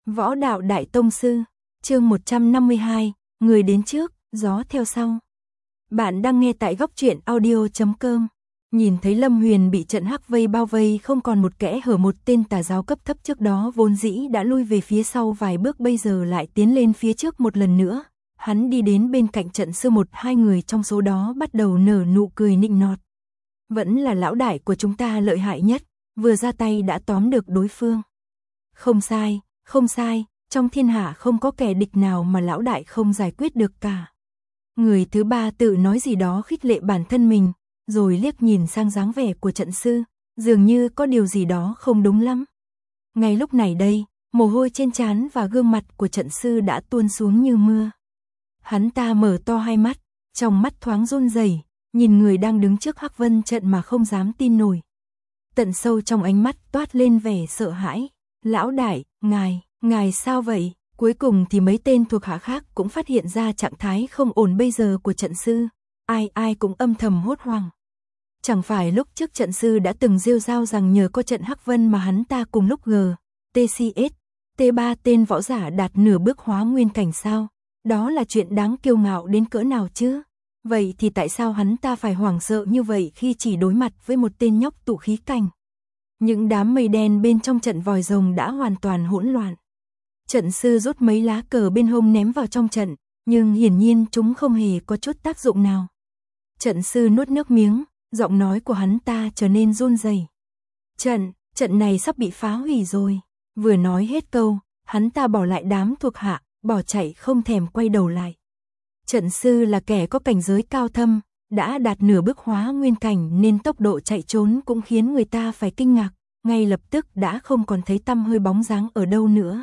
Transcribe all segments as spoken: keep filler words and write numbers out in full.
Võ đạo đại tông sư, chương một trăm năm mươi hai, người đến trước, gió theo sau. Bạn đang nghe tại góc truyện audio chấm com. Nhìn thấy Lâm Huyền bị trận hắc vây bao vây không còn một kẽ hở, một tên tà giáo cấp thấp trước đó vốn dĩ đã lui về phía sau vài bước bây giờ lại tiến lên phía trước một lần nữa. Hắn đi đến bên cạnh trận sư, một hai người trong số đó bắt đầu nở nụ cười nịnh nọt. Vẫn là lão đại của chúng ta lợi hại nhất, vừa ra tay đã tóm được đối phương. Không sai, không sai, trong thiên hạ không có kẻ địch nào mà lão đại không giải quyết được cả. Người thứ ba tự nói gì đó khích lệ bản thân mình, rồi liếc nhìn sang dáng vẻ của trận sư, dường như có điều gì đó không đúng lắm. Ngay lúc này đây, mồ hôi trên trán và gương mặt của trận sư đã tuôn xuống như mưa. Hắn ta mở to hai mắt, trong mắt thoáng run rẩy, nhìn người đang đứng trước Hắc Vân trận mà không dám tin nổi. Tận sâu trong ánh mắt toát lên vẻ sợ hãi. Lão đại, ngài, ngài sao vậy? Cuối cùng thì mấy tên thuộc hạ khác cũng phát hiện ra trạng thái không ổn bây giờ của trận sư. Ai ai cũng âm thầm hốt hoảng. Chẳng phải lúc trước trận sư đã từng rêu rao rằng nhờ có trận Hắc Vân mà hắn ta cùng lúc G, tê xê ét, T ba tên võ giả đạt nửa bước hóa nguyên cảnh sao? Đó là chuyện đáng kiêu ngạo đến cỡ nào chứ? Vậy thì tại sao hắn ta phải hoảng sợ như vậy khi chỉ đối mặt với một tên nhóc tụ khí cảnh? Những đám mây đen bên trong trận vòi rồng đã hoàn toàn hỗn loạn. Trận sư rút mấy lá cờ bên hông ném vào trong trận, nhưng hiển nhiên chúng không hề có chút tác dụng nào. Trận sư nuốt nước miếng, giọng nói của hắn ta trở nên run rẩy. Trận, trận này sắp bị phá hủy rồi. Vừa nói hết câu, hắn ta bỏ lại đám thuộc hạ, bỏ chạy không thèm quay đầu lại. Trận sư là kẻ có cảnh giới cao thâm, đã đạt nửa bước hóa nguyên cảnh nên tốc độ chạy trốn cũng khiến người ta phải kinh ngạc, ngay lập tức đã không còn thấy tăm hơi bóng dáng ở đâu nữa.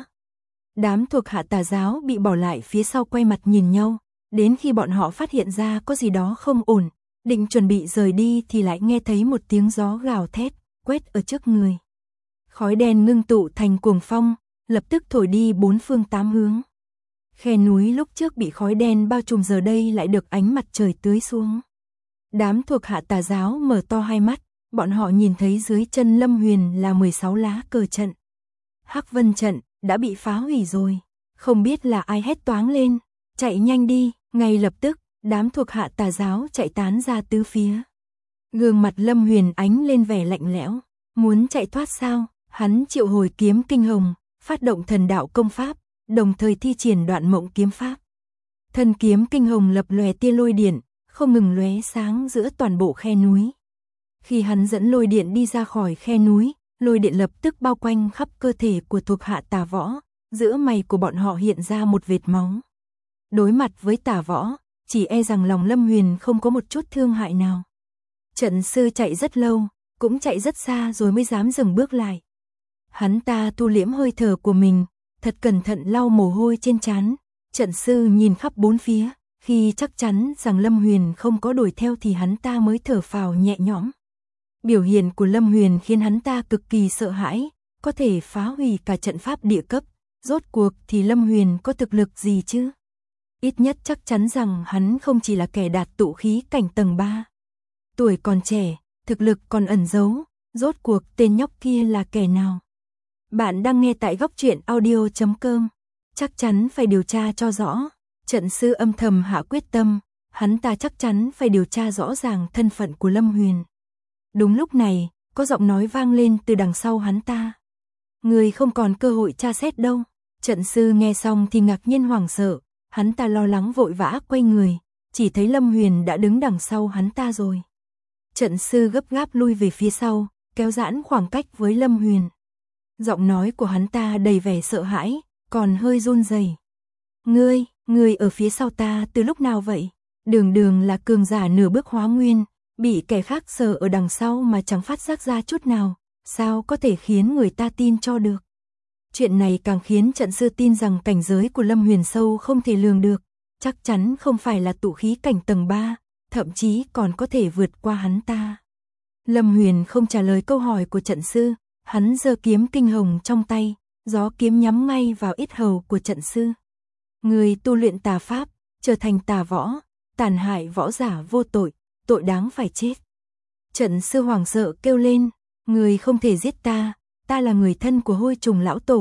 Đám thuộc hạ tà giáo bị bỏ lại phía sau quay mặt nhìn nhau, đến khi bọn họ phát hiện ra có gì đó không ổn, định chuẩn bị rời đi thì lại nghe thấy một tiếng gió gào thét, quét ở trước người. Khói đen ngưng tụ thành cuồng phong, lập tức thổi đi bốn phương tám hướng. Khe núi lúc trước bị khói đen bao trùm giờ đây lại được ánh mặt trời tưới xuống. Đám thuộc hạ tà giáo mở to hai mắt, bọn họ nhìn thấy dưới chân Lâm Huyền là mười sáu lá cờ trận. Hắc Vân trận đã bị phá hủy rồi, không biết là ai hét toáng lên, chạy nhanh đi, ngay lập tức, đám thuộc hạ tà giáo chạy tán ra tứ phía. Gương mặt Lâm Huyền ánh lên vẻ lạnh lẽo, muốn chạy thoát sao? Hắn triệu hồi kiếm kinh hồng, phát động thần đạo công pháp, đồng thời thi triển đoạn mộng kiếm pháp. Thần kiếm kinh hồng lập lòe tia lôi điện, không ngừng lóe sáng giữa toàn bộ khe núi. Khi hắn dẫn lôi điện đi ra khỏi khe núi, lôi điện lập tức bao quanh khắp cơ thể của thuộc hạ tà võ, giữa mày của bọn họ hiện ra một vệt máu. Đối mặt với tà võ, chỉ e rằng lòng Lâm Huyền không có một chút thương hại nào. Trận sư chạy rất lâu, cũng chạy rất xa rồi mới dám dừng bước lại. Hắn ta thu liễm hơi thở của mình, thật cẩn thận lau mồ hôi trên trán. Trận sư nhìn khắp bốn phía, khi chắc chắn rằng Lâm Huyền không có đuổi theo thì hắn ta mới thở phào nhẹ nhõm. Biểu hiện của Lâm Huyền khiến hắn ta cực kỳ sợ hãi, có thể phá hủy cả trận pháp địa cấp, rốt cuộc thì Lâm Huyền có thực lực gì chứ? Ít nhất chắc chắn rằng hắn không chỉ là kẻ đạt tụ khí cảnh tầng ba. Tuổi còn trẻ, thực lực còn ẩn giấu, rốt cuộc tên nhóc kia là kẻ nào? Bạn đang nghe tại góc truyện audio chấm com. Chắc chắn phải điều tra cho rõ. Trận sư âm thầm hạ quyết tâm, hắn ta chắc chắn phải điều tra rõ ràng thân phận của Lâm Huyền. Đúng lúc này, có giọng nói vang lên từ đằng sau hắn ta. Người không còn cơ hội tra xét đâu. Trận sư nghe xong thì ngạc nhiên hoảng sợ, hắn ta lo lắng vội vã quay người, chỉ thấy Lâm Huyền đã đứng đằng sau hắn ta rồi. Trận sư gấp gáp lui về phía sau, kéo giãn khoảng cách với Lâm Huyền. Giọng nói của hắn ta đầy vẻ sợ hãi, còn hơi run rẩy. Ngươi, ngươi ở phía sau ta từ lúc nào vậy? Đường đường là cường giả nửa bước hóa nguyên, bị kẻ khác sờ ở đằng sau mà chẳng phát giác ra chút nào, sao có thể khiến người ta tin cho được? Chuyện này càng khiến trận sư tin rằng cảnh giới của Lâm Huyền sâu không thể lường được, chắc chắn không phải là tụ khí cảnh tầng ba, thậm chí còn có thể vượt qua hắn ta. Lâm Huyền không trả lời câu hỏi của trận sư, hắn giơ kiếm kinh hồng trong tay, gió kiếm nhắm ngay vào yết hầu của trận sư. Người tu luyện tà pháp, trở thành tà võ, tàn hại võ giả vô tội, tội đáng phải chết. Trận sư hoảng sợ kêu lên, người không thể giết ta, ta là người thân của Hôi Trùng lão tổ,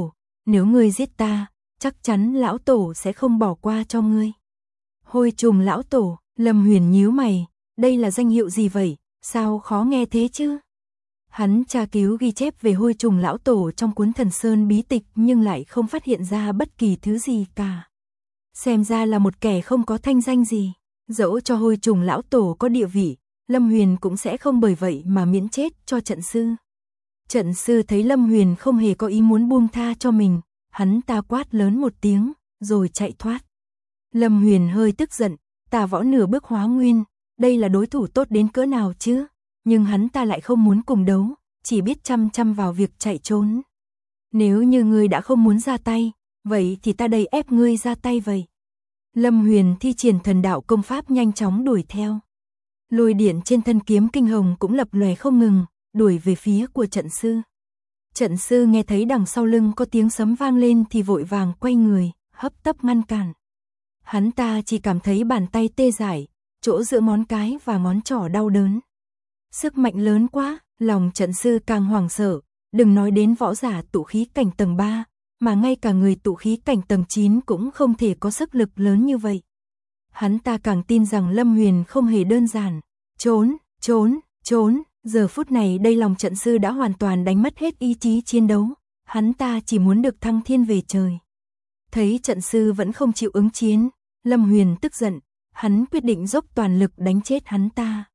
nếu ngươi giết ta, chắc chắn lão tổ sẽ không bỏ qua cho ngươi. Hôi trùng lão tổ, Lâm Huyền nhíu mày, đây là danh hiệu gì vậy, sao khó nghe thế chứ? Hắn tra cứu ghi chép về hôi trùng lão tổ trong cuốn Thần Sơn bí tịch nhưng lại không phát hiện ra bất kỳ thứ gì cả. Xem ra là một kẻ không có thanh danh gì, dẫu cho hôi trùng lão tổ có địa vị, Lâm Huyền cũng sẽ không bởi vậy mà miễn chết cho trận sư. Trận sư thấy Lâm Huyền không hề có ý muốn buông tha cho mình, hắn ta quát lớn một tiếng, rồi chạy thoát. Lâm Huyền hơi tức giận, Tà Võ nửa bước hóa nguyên, đây là đối thủ tốt đến cỡ nào chứ? Nhưng hắn ta lại không muốn cùng đấu, chỉ biết chăm chăm vào việc chạy trốn. Nếu như ngươi đã không muốn ra tay, vậy thì ta đây ép ngươi ra tay vậy. Lâm Huyền thi triển thần đạo công pháp nhanh chóng đuổi theo. Lôi điện trên thân kiếm kinh hồng cũng lập lòe không ngừng, đuổi về phía của trận sư. Trận sư nghe thấy đằng sau lưng có tiếng sấm vang lên thì vội vàng quay người, hấp tấp ngăn cản. Hắn ta chỉ cảm thấy bàn tay tê dại, chỗ giữa ngón cái và ngón trỏ đau đớn. Sức mạnh lớn quá, lòng trận sư càng hoảng sợ, đừng nói đến võ giả tụ khí cảnh tầng ba, mà ngay cả người tụ khí cảnh tầng chín cũng không thể có sức lực lớn như vậy. Hắn ta càng tin rằng Lâm Huyền không hề đơn giản. Trốn, trốn, trốn, giờ phút này đây lòng trận sư đã hoàn toàn đánh mất hết ý chí chiến đấu, hắn ta chỉ muốn được thăng thiên về trời. Thấy trận sư vẫn không chịu ứng chiến, Lâm Huyền tức giận, hắn quyết định dốc toàn lực đánh chết hắn ta.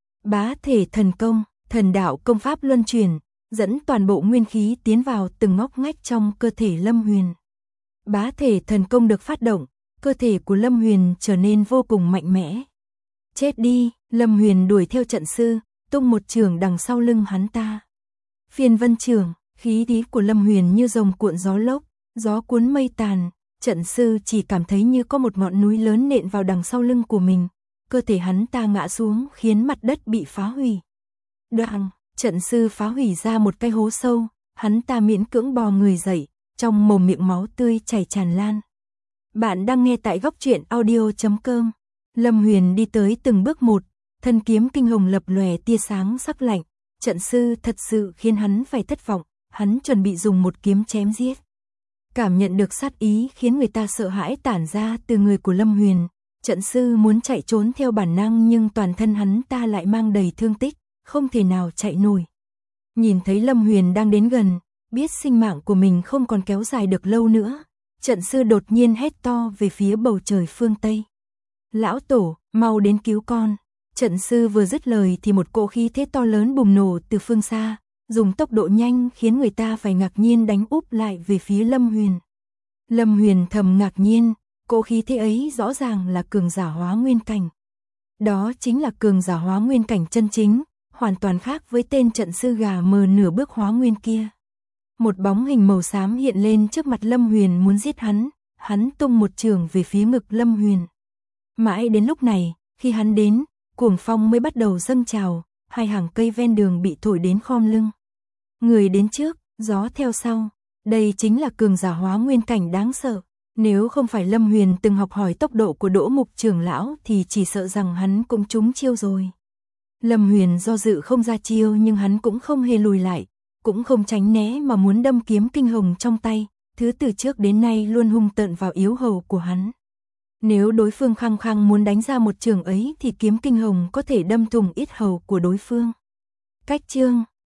Bá thể thần công, thần đạo công pháp luân chuyển, dẫn toàn bộ nguyên khí tiến vào từng ngóc ngách trong cơ thể Lâm Huyền. Bá thể thần công được phát động, cơ thể của Lâm Huyền trở nên vô cùng mạnh mẽ. Chết đi, Lâm Huyền đuổi theo trận sư, tung một chưởng đằng sau lưng hắn ta. Phiên vân chưởng, khí thế của Lâm Huyền như rồng cuộn gió lốc, gió cuốn mây tàn, trận sư chỉ cảm thấy như có một ngọn núi lớn nện vào đằng sau lưng của mình, cơ thể hắn ta ngã xuống khiến mặt đất bị phá hủy. Đoạn, trận sư phá hủy ra một cái hố sâu, hắn ta miễn cưỡng bò người dậy, trong mồm miệng máu tươi chảy tràn lan. Bạn đang nghe tại góc truyện audio chấm com. Lâm Huyền đi tới từng bước một, thân kiếm kinh hồng lập lòe tia sáng sắc lạnh, trận sư thật sự khiến hắn phải thất vọng, hắn chuẩn bị dùng một kiếm chém giết. Cảm nhận được sát ý khiến người ta sợ hãi tản ra từ người của Lâm Huyền, trận sư muốn chạy trốn theo bản năng nhưng toàn thân hắn ta lại mang đầy thương tích, không thể nào chạy nổi. Nhìn thấy Lâm Huyền đang đến gần, biết sinh mạng của mình không còn kéo dài được lâu nữa, trận sư đột nhiên hét to về phía bầu trời phương Tây. Lão tổ, mau đến cứu con. Trận sư vừa dứt lời thì một cỗ khí thế to lớn bùng nổ từ phương xa, dùng tốc độ nhanh khiến người ta phải ngạc nhiên đánh úp lại về phía Lâm Huyền. Lâm Huyền thầm ngạc nhiên, cỗ khí thế ấy rõ ràng là cường giả hóa nguyên cảnh. Đó chính là cường giả hóa nguyên cảnh chân chính, hoàn toàn khác với tên trận sư gà mờ nửa bước hóa nguyên kia. Một bóng hình màu xám hiện lên trước mặt Lâm Huyền muốn giết hắn, hắn tung một chưởng về phía ngực Lâm Huyền. Mãi đến lúc này, khi hắn đến, cuồng phong mới bắt đầu dâng trào, hai hàng cây ven đường bị thổi đến khom lưng. Người đến trước, gió theo sau, đây chính là cường giả hóa nguyên cảnh đáng sợ. Nếu không phải Lâm Huyền từng học hỏi tốc độ của Đỗ Mục trưởng lão thì chỉ sợ rằng hắn cũng trúng chiêu rồi. Lâm Huyền do dự không ra chiêu nhưng hắn cũng không hề lùi lại, cũng không tránh né mà muốn đâm kiếm kinh hồng trong tay, thứ từ trước đến nay luôn hung tợn vào yếu hầu của hắn. Nếu đối phương khăng khăng muốn đánh ra một chưởng ấy thì kiếm kinh hồng có thể đâm thủng yết hầu của đối phương. Cách chương